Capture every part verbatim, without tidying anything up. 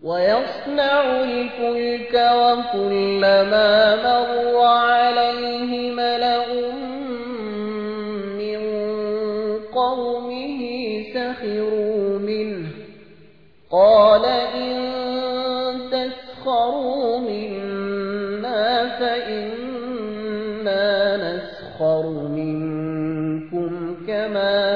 ويصنع الفلك وكلما مر عليه ملأ من قومه سخروا منه قال إن تسخروا منا فإنا نسخر منكم كما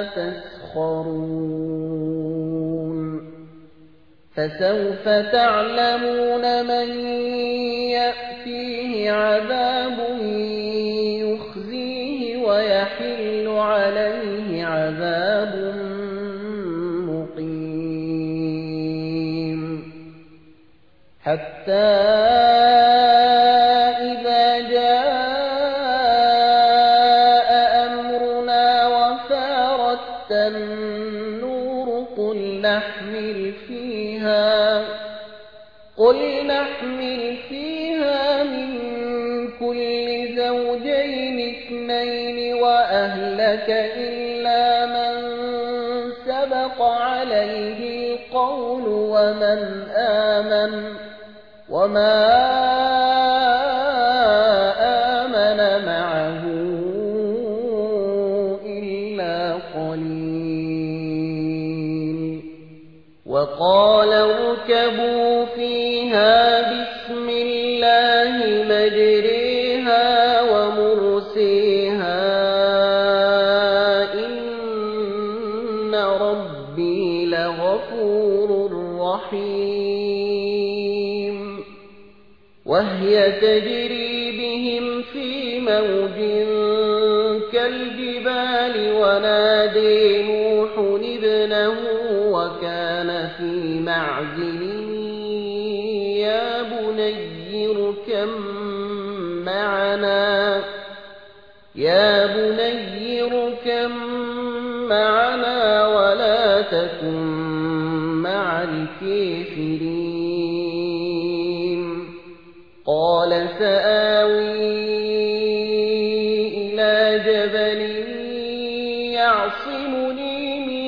تسخرون فسوف تعلمون من يأتيه عذاب يخزيه ويحل عليه عذاب مقيم حتى إذا جاء أمرنا وفارت النور قل نحمل فيها قل نحمل فيها من كل زوجين اثنين وأهلك إلا من سبق عليه القول ومن آمن وما آمن معه إلا قليل وقال اركبوا فيها بسم الله مجريها ومرسيها إن ربي لغفور رحيم وهي تجري بهم في موج كالجبال ونادي نوح ابنه وكان في معزل يا بني اركب معنا يا بني اركب معنا ولا تكن مع الكافرين قال سآوي إلى جبل يعصمني من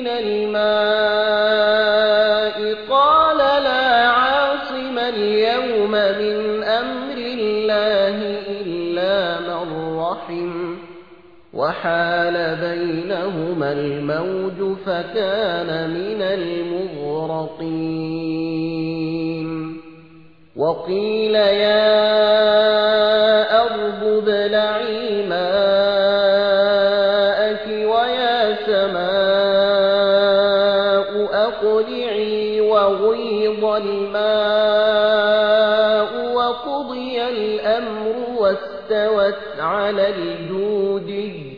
الماء قال لا عاصم اليوم من أمر الله إلا من رحم وحال بينهما الموج فكان من المغرقين وقيل يا أرض ابلعي ماءك ويا سماء أقلعي وغيض الماء وقضي الأمر واستوت على الجود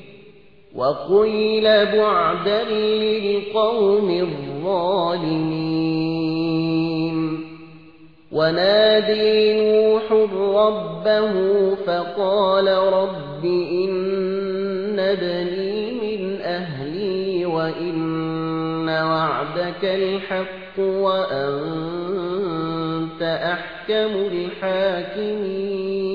وقيل بعدا للقوم الظالمين ونادي نوح ربه فقال رب إن ابني من أهلي وإن وعدك الحق وأنت أحكم الحاكمين